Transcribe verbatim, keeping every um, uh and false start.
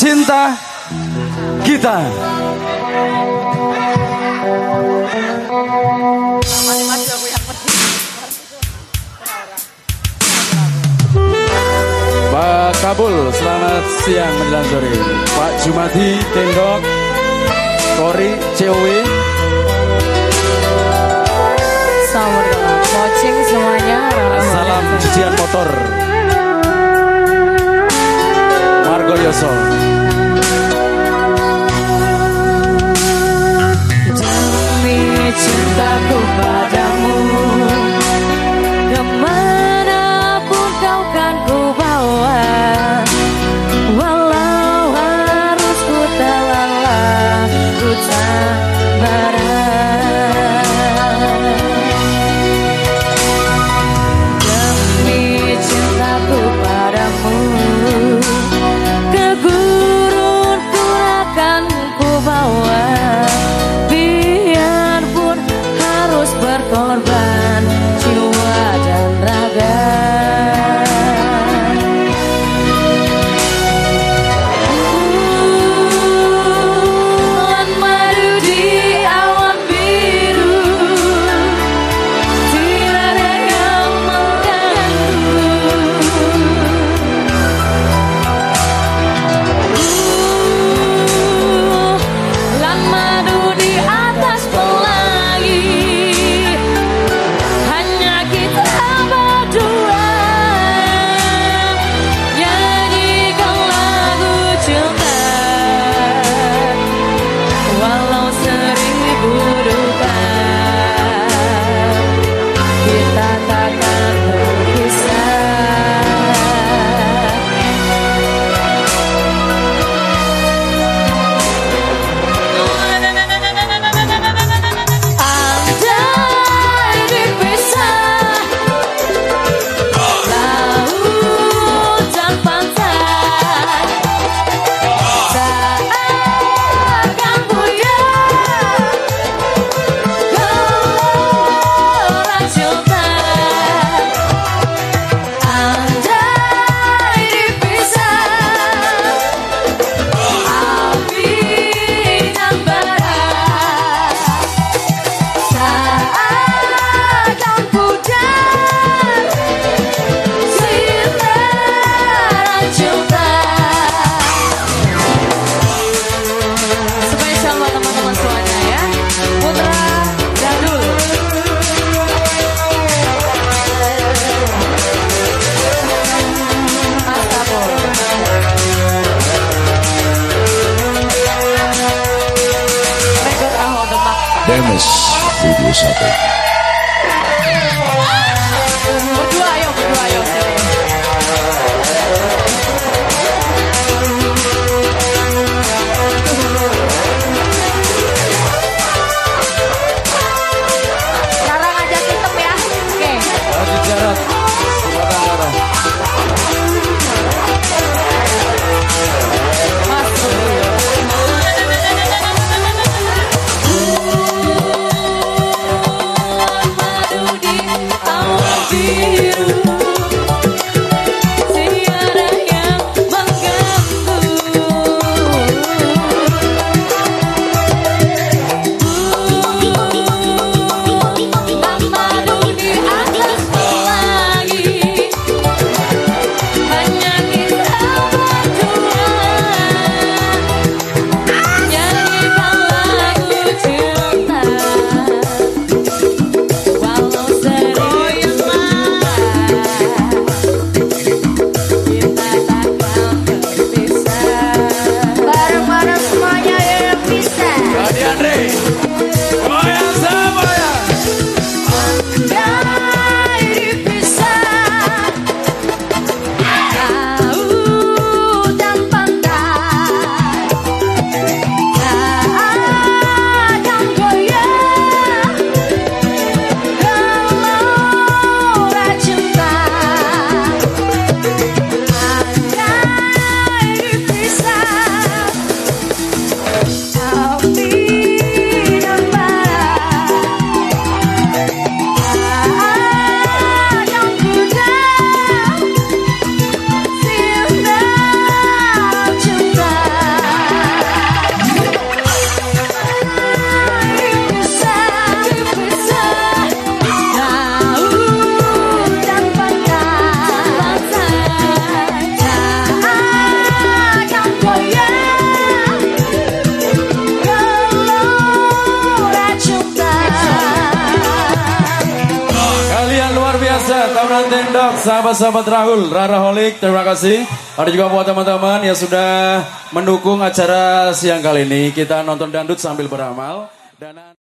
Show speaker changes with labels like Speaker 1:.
Speaker 1: cinta kita. Pak Kabul, selamat siang menjelang sore. Pak Jumadi, Tendok, Kori, C O W.
Speaker 2: Assalamualaikum, coaching semuanya.
Speaker 1: Salam cucian motor. Margo Yoso.
Speaker 2: Demi cintaku padamu, kemanapun kau kan ku bawa, walau harus ku telan ku tak barang. Demi cintaku padamu, ke gurun ku akan ku bawa, biarpun harus berkorban jiwa dan raga. Bulan madu di awan biru, tidak ada yang mengganggu. Bulan madu di atas pelangi, hanya kita berdua nyanyikan lagu cinta, walau seribu duka kita takkan berpisah. Andai dipisah laut dan pantai, tak akan pudar gelora cinta. Andai dipisah api dan bara, tak akan pudar sintaran cinta. Spesial buat teman-teman semuanya ya. Putra Jadul. Astagfirullah. Record Ahok Demak.
Speaker 3: Demes Video satu.
Speaker 2: Berdua ayo, berdua ayo sini. Rara ngajak hitam ya. Oke.
Speaker 1: Haji Jarot, silakan Rara.
Speaker 2: Mas.
Speaker 1: Tendok, sahabat-sahabat Rahul, Raraholik, terima kasih. Ada juga buat teman-teman yang sudah mendukung acara siang kali ini. Kita nonton dangdut sambil beramal. Dan